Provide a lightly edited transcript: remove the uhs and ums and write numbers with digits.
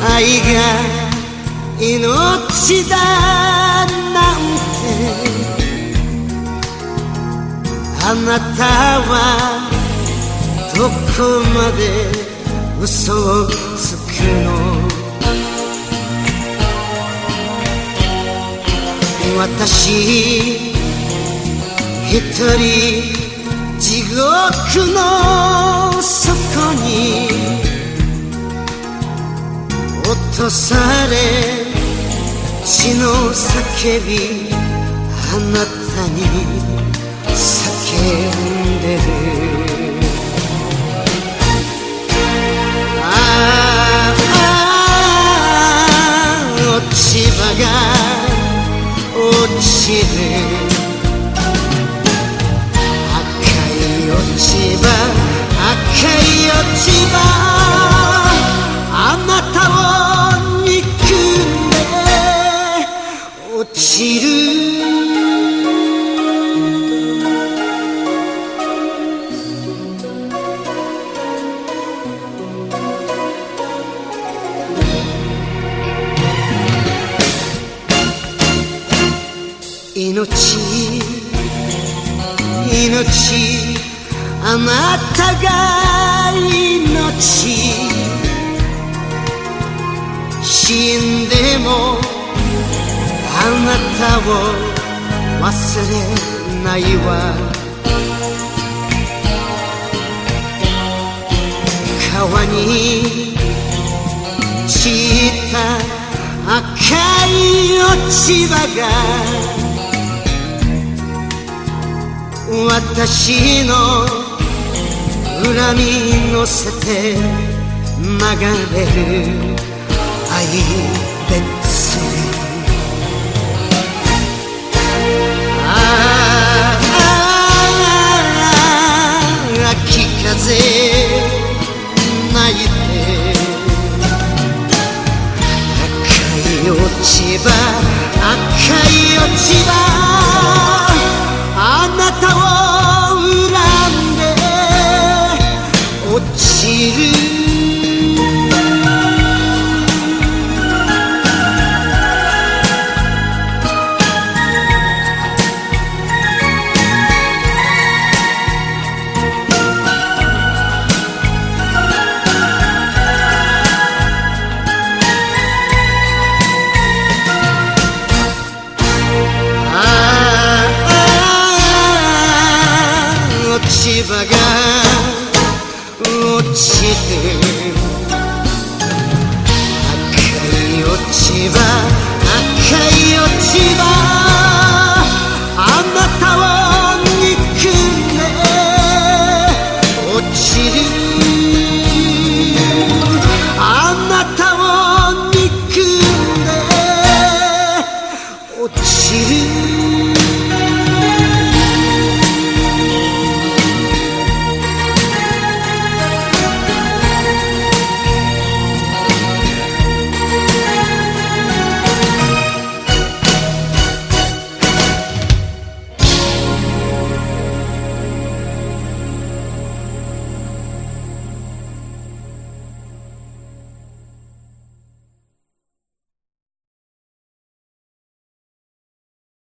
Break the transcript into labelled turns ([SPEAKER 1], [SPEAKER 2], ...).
[SPEAKER 1] 愛が命だなんてあなたはどこまで嘘をつくの。私一人地獄の底に落とされ血の叫びあなたに叫んでる。落ち葉が落ちる赤い落ち葉赤い落ち葉あなたを憎んで落ちる。命あなたが命死んでもあなたを忘れないわ。川に散った赤い落ち葉が私の恨み乗せて流れる愛別離。秋風泣いて赤い落ち葉赤